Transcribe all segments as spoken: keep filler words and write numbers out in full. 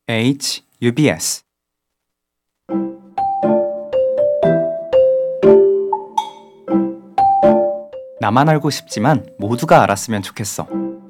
H U B S 나만 알고 싶지만 모두가 알았으면 좋겠어.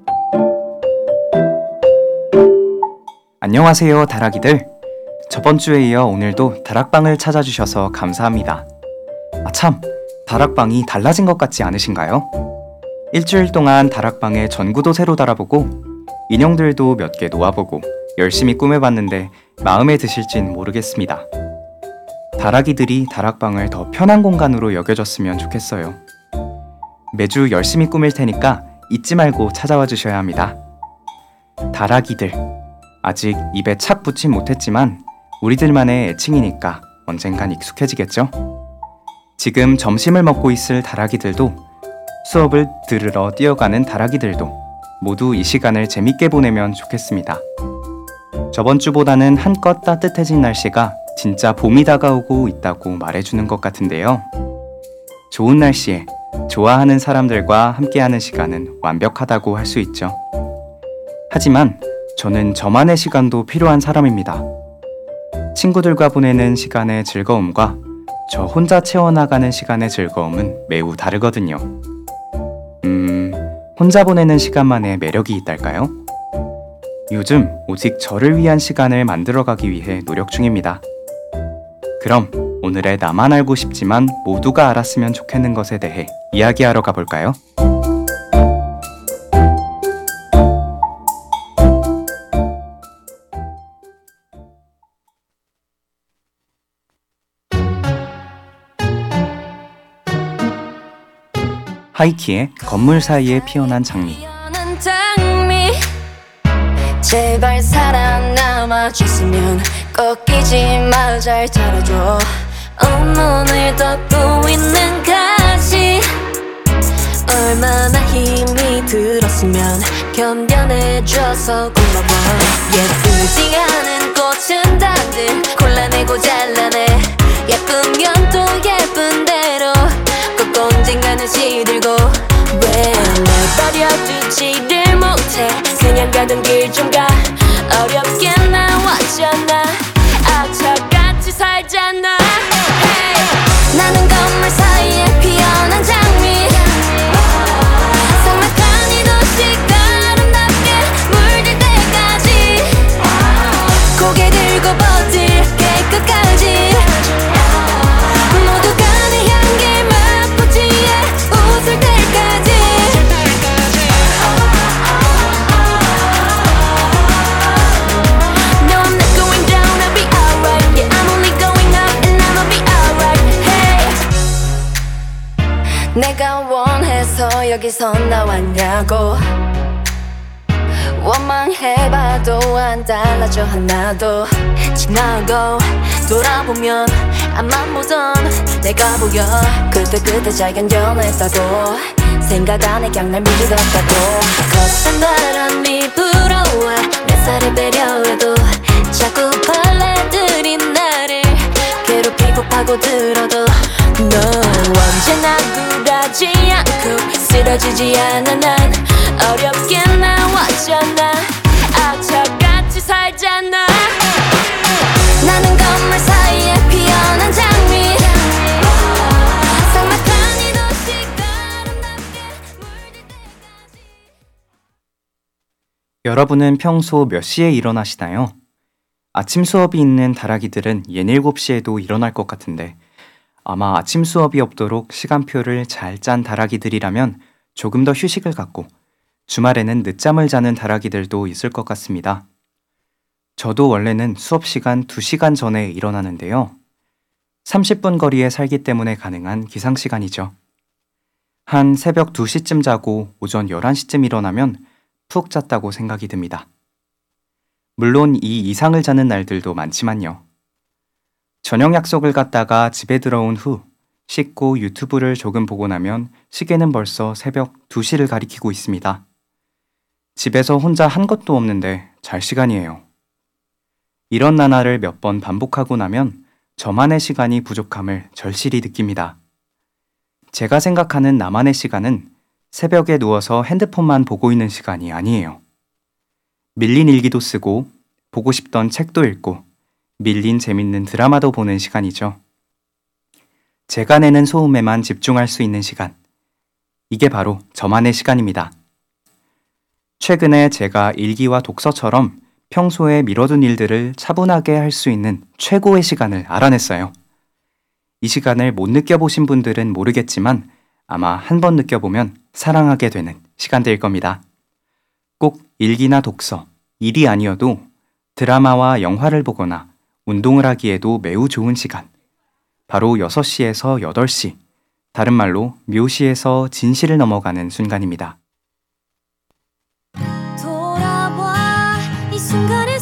안녕하세요, 다락이들. 저번 주에 이어 오늘도 다락방을 찾아주셔서 감사합니다. 아 참, 다락방이 달라진 것 같지 않으신가요? 일주일 동안 다락방에 전구도 새로 달아보고 인형들도 몇 개 놓아보고 열심히 꾸며봤는데 마음에 드실진 모르겠습니다. 다락이들이 다락방을 더 편한 공간으로 여겨줬으면 좋겠어요. 매주 열심히 꾸밀 테니까 잊지 말고 찾아와 주셔야 합니다. 다락이들, 아직 입에 착 붙진 못했지만 우리들만의 애칭이니까 언젠간 익숙해지겠죠? 지금 점심을 먹고 있을 다락이들도, 수업을 들으러 뛰어가는 다락이들도 모두 이 시간을 재밌게 보내면 좋겠습니다. 저번 주보다는 한껏 따뜻해진 날씨가 진짜 봄이 다가오고 있다고 말해주는 것 같은데요. 좋은 날씨에 좋아하는 사람들과 함께하는 시간은 완벽하다고 할 수 있죠. 하지만 저는 저만의 시간도 필요한 사람입니다. 친구들과 보내는 시간의 즐거움과 저 혼자 채워나가는 시간의 즐거움은 매우 다르거든요. 음, 혼자 보내는 시간만의 매력이 있달까요? 요즘 오직 저를 위한 시간을 만들어가기 위해 노력 중입니다. 그럼 오늘의 나만 알고 싶지만 모두가 알았으면 좋겠는 것에 대해 이야기하러 가볼까요? 하이키의 건물 사이에 피어난 장미. 제발 살아남아줬으면 꺾이지 마, 잘 자라줘. 온몸을 덮고 있는 가시, 얼마나 힘이 들었으면 견뎌내줘서 고마워. 예쁘지 않은 꽃은 다들 골라내고 잘라내. 예쁘면 또 예쁜 대로 꼭 언젠가는 시들고. 왜 날 버려두지를 못해. 그냥 가던 길 좀 가. 어렵게 나왔잖아. 악착같이 살잖아. Hey. 나는 건물 사이에 피어난 장미, 삭막한 이 도시가 아름답게 물들 때까지 고개 들고 버틸게 끝까지. 모두가 내 향기 맛보지에 웃을 때까지. No, I'm not going down, I'll be alright. Yeah, I'm only going up and I'ma be alright. Hey. 내가 원해서 여기서 나왔냐고. 원망해봐도 안 달라져 하나도. 지나고 돌아보면 앞만 보던 내가 보여. 그때 그때 잘 견뎌냈다고. 생각 안에 그냥 날 믿었다고. 거센 바람이 불어와 내 살을 배려해도 자꾸 벌레들이 나를 괴롭히고 파고들어도 너 언제나 굴하지 않고 쓰러지지 않아. 난 어렵게 나왔잖아. 악착같이 살잖아. 나는 건물 사이에 피어난 장미, 삭막한 이 도시가 아름답게 물들 때까지. 여러분은 평소 몇 시에 일어나시나요? 아침 수업이 있는 다락이들은 옌 일곱 시에도 일어날 것 같은데 아마 아침 수업이 없도록 시간표를 잘 짠 다락이들이라면 조금 더 휴식을 갖고 주말에는 늦잠을 자는 다락이들도 있을 것 같습니다. 저도 원래는 수업 시간 두 시간 전에 일어나는데요. 삼십 분 거리에 살기 때문에 가능한 기상시간이죠. 한 새벽 두 시쯤 자고 오전 열한 시쯤 일어나면 푹 잤다고 생각이 듭니다. 물론 이 이상을 자는 날들도 많지만요. 저녁 약속을 갔다가 집에 들어온 후 씻고 유튜브를 조금 보고 나면 시계는 벌써 새벽 두 시를 가리키고 있습니다. 집에서 혼자 한 것도 없는데 잘 시간이에요. 이런 나날을 몇 번 반복하고 나면 저만의 시간이 부족함을 절실히 느낍니다. 제가 생각하는 나만의 시간은 새벽에 누워서 핸드폰만 보고 있는 시간이 아니에요. 밀린 일기도 쓰고 보고 싶던 책도 읽고 밀린 재밌는 드라마도 보는 시간이죠. 제가 내는 소음에만 집중할 수 있는 시간. 이게 바로 저만의 시간입니다. 최근에 제가 일기와 독서처럼 평소에 미뤄둔 일들을 차분하게 할 수 있는 최고의 시간을 알아냈어요. 이 시간을 못 느껴보신 분들은 모르겠지만 아마 한 번 느껴보면 사랑하게 되는 시간대일 겁니다. 꼭 일기나 독서, 일이 아니어도 드라마와 영화를 보거나 운동을 하기에도 매우 좋은 시간. 바로 여섯 시에서 여덟 시, 다른 말로 묘시에서 진시를 넘어가는 순간입니다. 돌아와 이 순간의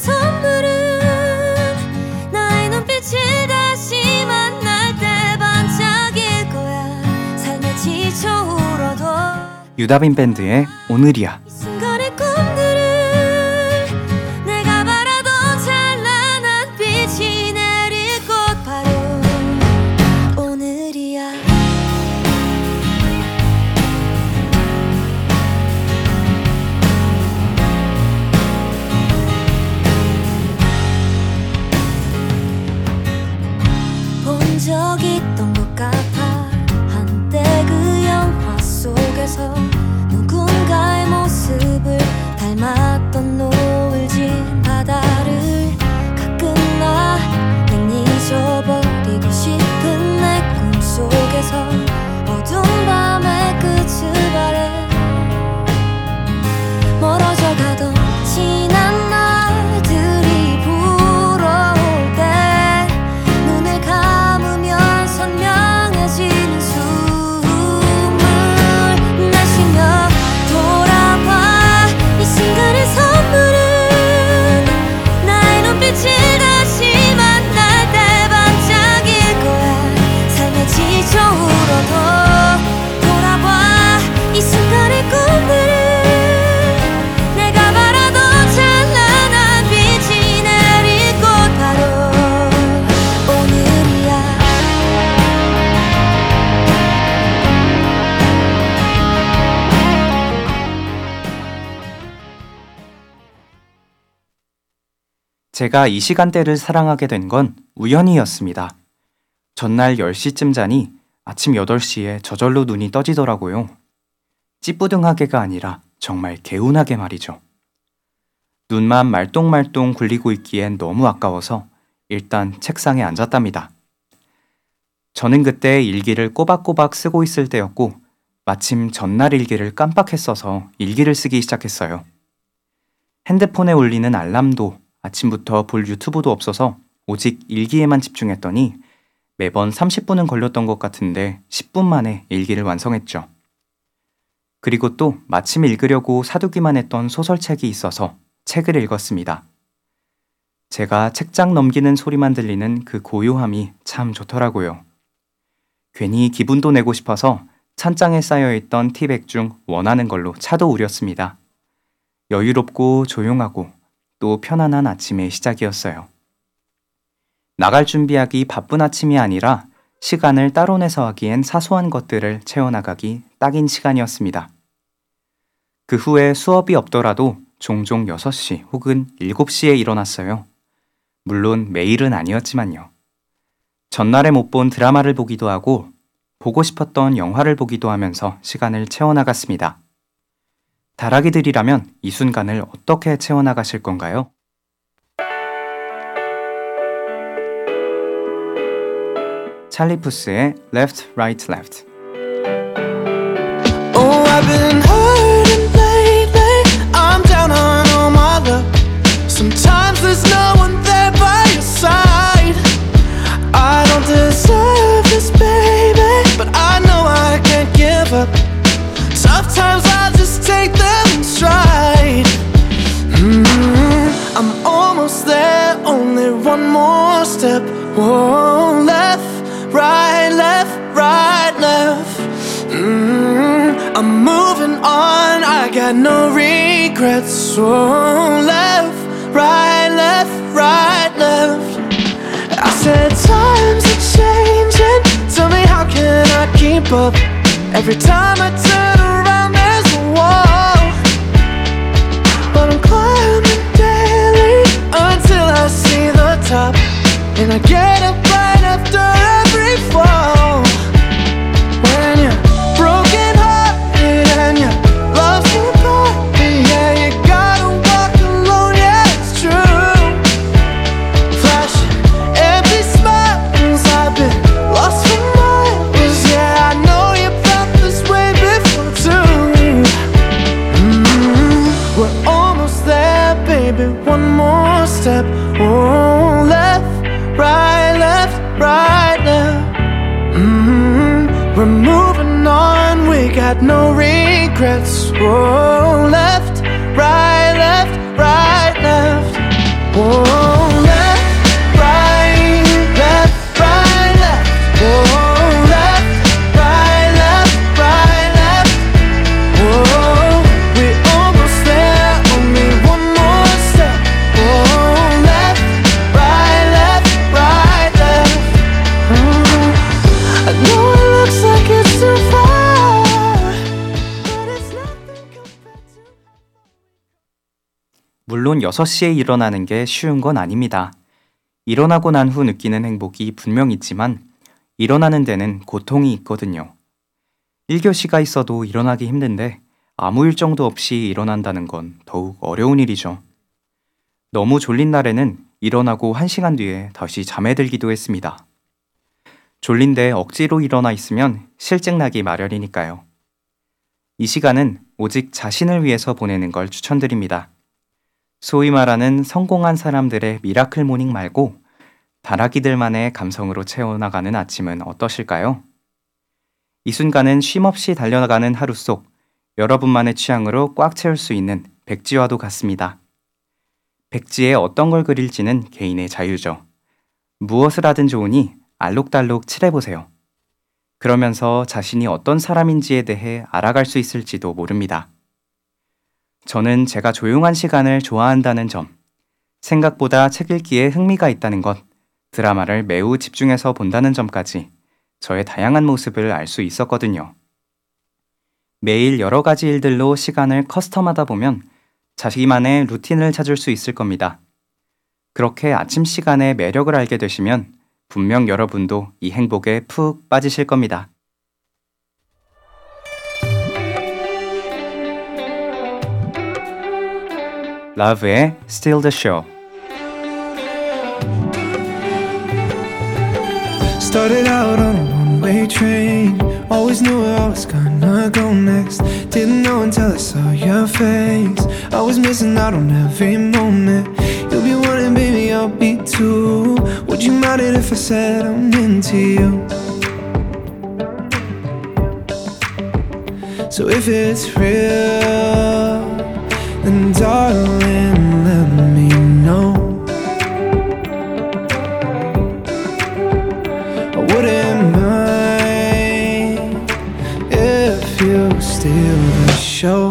선물은 나의 눈빛을 다시 만날 때 반짝일 거야. 삶의 지쳐 울어도 유다빈 밴드의 오늘이야. 이 순간의 꿈들을 내가 바라도 찬란한 빛이 내릴 곳 바로 오늘이야. 본 적 있던 것 같아. 한때 그 영화 속에서 누군가의 모습을 닮았던 노을진 바다를 가끔 나 냉히 잊어버리고 싶은 내 꿈속에서 어두운 밤의 끝을 바래. 멀어져 가던 지난 날들이 불어올 때 눈을 감으면 선명해지는 숨을 날 쉬며 돌아와 이 순간의 선물은 나의 눈빛을 다시 만날 때 반짝일 거야. 삶에 지쳐 울어도 돌아와 이 순간의 꿈들을 내가 바라도 찬란한 빛이 내릴 곳 바로 오늘이야. 제가 이 시간대를 사랑하게 된 건 우연이었습니다. 전날 열 시쯤 자니 아침 여덟 시에 저절로 눈이 떠지더라고요. 찌뿌둥하게가 아니라 정말 개운하게 말이죠. 눈만 말똥말똥 굴리고 있기엔 너무 아까워서 일단 책상에 앉았답니다. 저는 그때 일기를 꼬박꼬박 쓰고 있을 때였고 마침 전날 일기를 깜빡했어서 일기를 쓰기 시작했어요. 핸드폰에 울리는 알람도 아침부터 볼 유튜브도 없어서 오직 일기에만 집중했더니 매번 삼십 분은 걸렸던 것 같은데 십 분 만에 일기를 완성했죠. 그리고 또 마침 읽으려고 사두기만 했던 소설책이 있어서 책을 읽었습니다. 제가 책장 넘기는 소리만 들리는 그 고요함이 참 좋더라고요. 괜히 기분도 내고 싶어서 찬장에 쌓여있던 티백 중 원하는 걸로 차도 우렸습니다. 여유롭고 조용하고 또 편안한 아침의 시작이었어요. 나갈 준비하기 바쁜 아침이 아니라 시간을 따로 내서 하기엔 사소한 것들을 채워나가기 딱인 시간이었습니다. 그 후에 수업이 없더라도 종종 여섯 시 혹은 일곱 시에 일어났어요. 물론 매일은 아니었지만요. 전날에 못 본 드라마를 보기도 하고 보고 싶었던 영화를 보기도 하면서 시간을 채워나갔습니다. 다락이들이라면 이 순간을 어떻게 채워나가실 건가요? 찰리 푸스의 Left, Right, Left. Oh, I've been hurting lately. I'm down on all my luck. Sometimes there's no one there by your side. I don't deserve this, baby, but I know I can't give up. Tough times I just take them in stride. Mm-hmm. I'm almost there, only one more step. Whoa, left, right, left, right, left. Mm-hmm. I'm moving on, I got no regrets. So left, right, left, right, left. I said times are changing. Tell me how can I keep up? Every time I turn around there's a wall. But I'm climbing daily until I get up right after every fall. When you're broken hearted and your love's too party, yeah, you gotta walk alone, yeah, it's true. Flashing empty smiles, I've been lost for miles, yeah, I know you felt this way before too. Mm-hmm. We're almost there, baby, one more step. Oh, left, right, left, right now. Mm-hmm. We're moving on, we got no regrets. Oh, left, right, left, right, left. Oh, left, right, left, right, left. Oh, left, right, left, right, left. Oh, we're almost there, only one more step. Oh, left, right, left, right, left. Oh, I know it looks like it's too far, but it's nothing compared to. 물론 여섯 시에 일어나는 게 쉬운 건 아닙니다. 일어나고 난 후 느끼는 행복이 분명 있지만 일어나는 데는 고통이 있거든요. 일 교시가 있어도 일어나기 힘든데 아무 일정도 없이 일어난다는 건 더욱 어려운 일이죠. 너무 졸린 날에는 일어나고 한 시간 뒤에 다시 잠에 들기도 했습니다. 졸린데 억지로 일어나 있으면 실증 나기 마련이니까요. 이 시간은 오직 자신을 위해서 보내는 걸 추천드립니다. 소위 말하는 성공한 사람들의 미라클 모닝 말고 다락이들만의 감성으로 채워나가는 아침은 어떠실까요? 이 순간은 쉼없이 달려나가는 하루 속 여러분만의 취향으로 꽉 채울 수 있는 백지화도 같습니다. 백지에 어떤 걸 그릴지는 개인의 자유죠. 무엇을 하든 좋으니 알록달록 칠해보세요. 그러면서 자신이 어떤 사람인지에 대해 알아갈 수 있을지도 모릅니다. 저는 제가 조용한 시간을 좋아한다는 점, 생각보다 책 읽기에 흥미가 있다는 것, 드라마를 매우 집중해서 본다는 점까지 저의 다양한 모습을 알 수 있었거든요. 매일 여러 가지 일들로 시간을 커스텀하다 보면 자기만의 루틴을 찾을 수 있을 겁니다. 그렇게 아침 시간의 매력을 알게 되시면 분명 여러분도 이 행복에 푹 빠지실 겁니다. 러브의 Still the Show. Started out on a one-way train, always knew where I was gonna go next. Didn't know until I saw your face. I was missing out on every moment. You'll be one and baby I'll be two. Would you mind it if I said I'm into you? So if it's real, then darling, let me know. I wouldn't mind if you steal the show.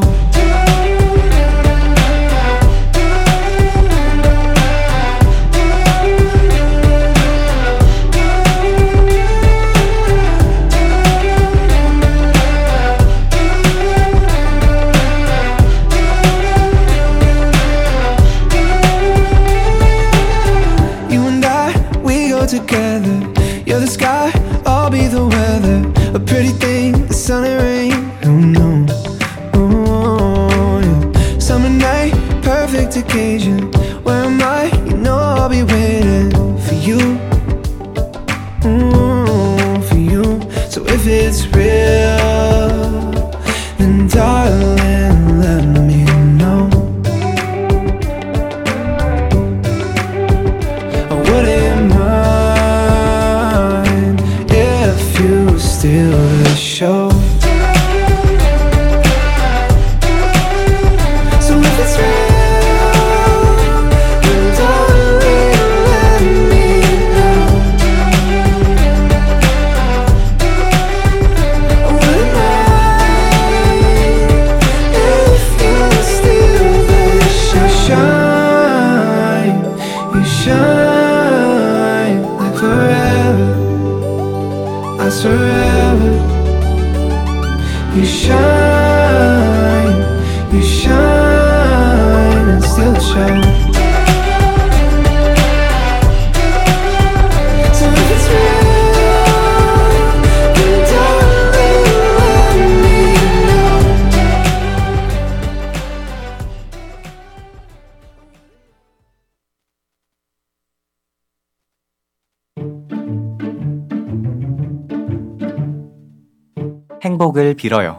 Together, you're the sky, I'll be the weather. A pretty thing, the sun and rain. Oh no, oh yeah. Summer night, perfect occasion. Where am I? You know I'll be waiting for you, oh, for you. So if it's real, then darling, let me know. I wouldn't mind if you steal the show. So if it's real, then darling, let me know. I wouldn't mind if you steal the show. Shine, you shine like forever. I swear forever. You shine, you shine and still show. 행복을 빌어요.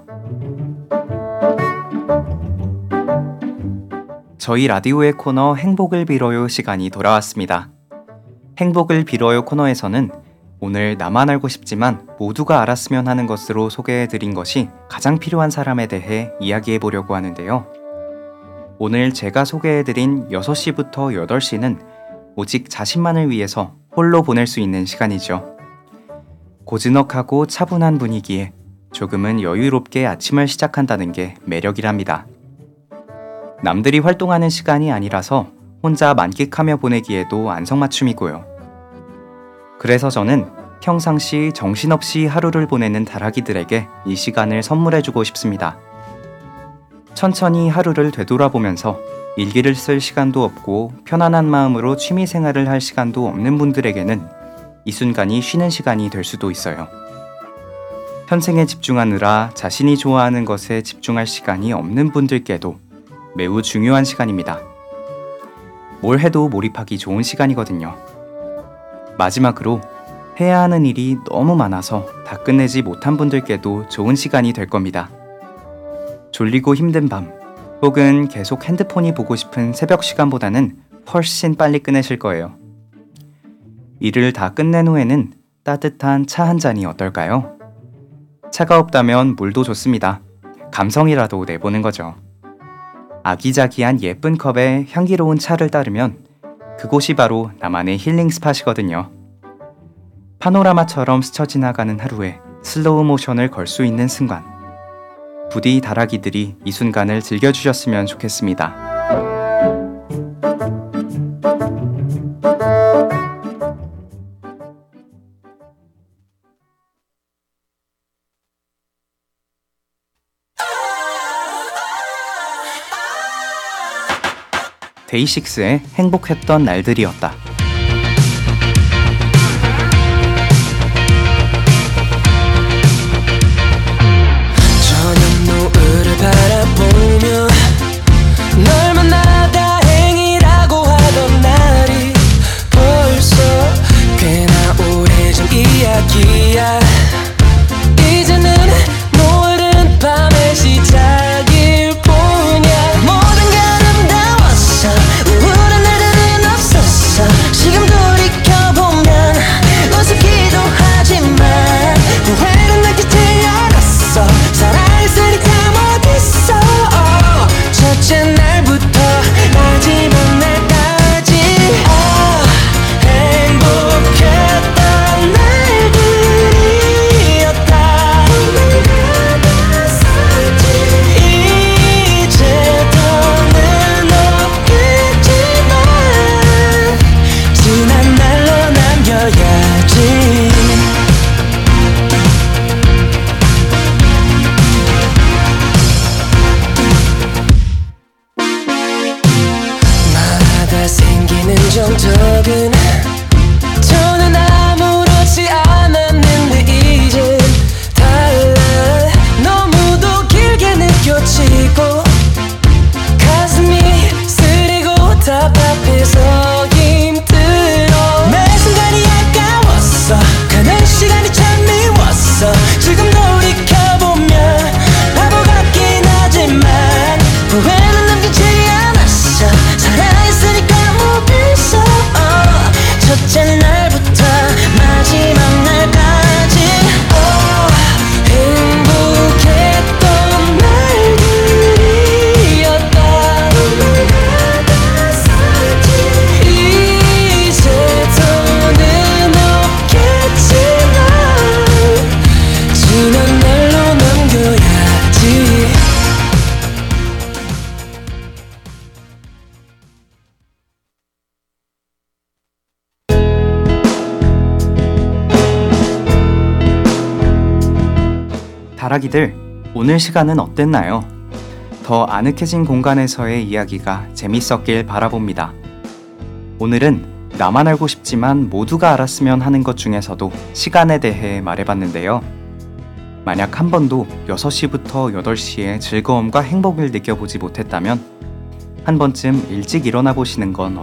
저희 라디오의 코너 행복을 빌어요 시간이 돌아왔습니다. 행복을 빌어요 코너에서는 오늘 나만 알고 싶지만 모두가 알았으면 하는 것으로 소개해드린 것이 가장 필요한 사람에 대해 이야기해보려고 하는데요. 오늘 제가 소개해드린 여섯 시부터 여덟 시는 오직 자신만을 위해서 홀로 보낼 수 있는 시간이죠. 고즈넉하고 차분한 분위기에 조금은 여유롭게 아침을 시작한다는 게 매력이랍니다. 남들이 활동하는 시간이 아니라서 혼자 만끽하며 보내기에도 안성맞춤이고요. 그래서 저는 평상시 정신없이 하루를 보내는 다락이들에게 이 시간을 선물해주고 싶습니다. 천천히 하루를 되돌아보면서 일기를 쓸 시간도 없고 편안한 마음으로 취미생활을 할 시간도 없는 분들에게는 이 순간이 쉬는 시간이 될 수도 있어요. 현생에 집중하느라 자신이 좋아하는 것에 집중할 시간이 없는 분들께도 매우 중요한 시간입니다. 뭘 해도 몰입하기 좋은 시간이거든요. 마지막으로 해야 하는 일이 너무 많아서 다 끝내지 못한 분들께도 좋은 시간이 될 겁니다. 졸리고 힘든 밤 혹은 계속 핸드폰이 보고 싶은 새벽 시간보다는 훨씬 빨리 끝내실 거예요. 일을 다 끝낸 후에는 따뜻한 차 한 잔이 어떨까요? 차가 없다면 물도 좋습니다. 감성이라도 내보는 거죠. 아기자기한 예쁜 컵에 향기로운 차를 따르면 그곳이 바로 나만의 힐링 스팟이거든요. 파노라마처럼 스쳐 지나가는 하루에 슬로우 모션을 걸 수 있는 순간. 부디 다락이들이 이 순간을 즐겨주셨으면 좋겠습니다. 데이식스의 행복했던 날들이었다. 저녁 노을을 바라보며 널 만나 다행이라고 하던 날이 벌써 꽤나 오래전 이야기야. 이제는 노을은 밤의 시작일 뿐이야. 모든 게 아름다웠어. 우울한 날들은 없었어. 지금 돌이켜보면 우습기도 하지만 후회는 느끼지 않았어. 살아있으니까 어딨어. 첫째 날부터 마지막 날까지 아, 행복했던 날들이었다. 이제 더는 없겠지만 지난 날로 남겨야지. 말하다 생기는 정적은 저는 아무렇지 않았는데 이젠 달라. 너무도 길게 느껴지고 가슴이 쓰리고 답답해서 힘들어. 매 순간이 아까웠어. 가는 시간이 참 미웠어. 지금 돌이켜보면 바보 같긴 하지만 후회는 남기지 않았어. 살아있으니까 어딨어. 첫째 날부터 마지막 날까지 어, 행복했던 날들이었다. 이제 더는 없겠지만 지난 날로 남겨야지. 다락이들, 오늘 시간은 어땠나요? 더 아늑해진 공간에서의 이야기가 재밌었길 바라봅니다. 오늘은 나만 알고 싶지만 모두가 알았으면 하는 것 중에서도 시간에 대해 말해봤는데요. 만약 한 번도 여섯 시부터 여덟 시에 즐거움과 행복을 느껴보지 못했다면 한 번쯤 일찍 일어나 보시는 건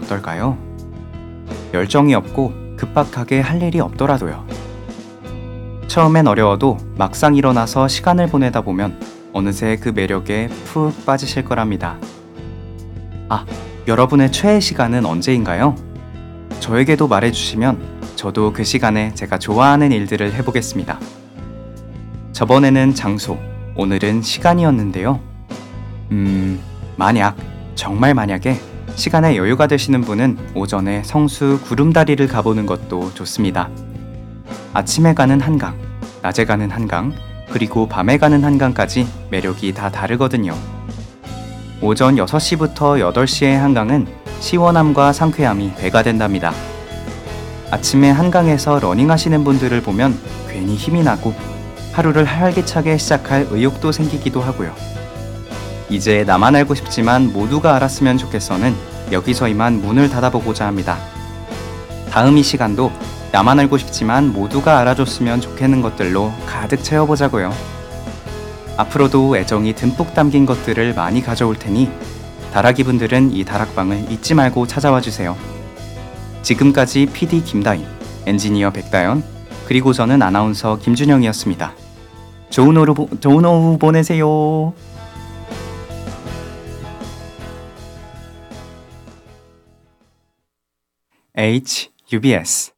처음엔 어려워도 막상 일어나서 시간을 보내다 보면 어느새 그 매력에 푹 빠지실 거랍니다. 아, 여러분의 최애 시간은 언제인가요? 저에게도 말해주시면 저도 그 시간에 제가 좋아하는 일들을 해보겠습니다. 저번에는 장소, 오늘은 시간이었는데요. 음, 만약, 정말 만약에 시간에 여유가 되시는 분은 오전에 성수 구름다리를 가보는 것도 좋습니다. 아침에 가는 한강, 낮에 가는 한강, 그리고 밤에 가는 한강까지 매력이 다 다르거든요. 오전 여섯 시부터 여덟 시의 한강은 시원함과 상쾌함이 배가 된답니다. 아침에 한강에서 러닝하시는 분들을 보면 괜히 힘이 나고 하루를 활기차게 시작할 의욕도 생기기도 하고요. 이제 나만 알고 싶지만 모두가 알았으면 좋겠어는 여기서 이만 문을 닫아보고자 합니다. 다음 이 시간도 나만 알고 싶지만 모두가 알아줬으면 좋겠는 것들로 가득 채워보자고요. 앞으로도 애정이 듬뿍 담긴 것들을 많이 가져올 테니 다락이 분들은 이 다락방을 잊지 말고 찾아와 주세요. 지금까지 피디 김다인, 엔지니어 백다연, 그리고 저는 아나운서 김준영이었습니다. 좋은 오후, 보, 좋은 오후 보내세요. H, 유비에스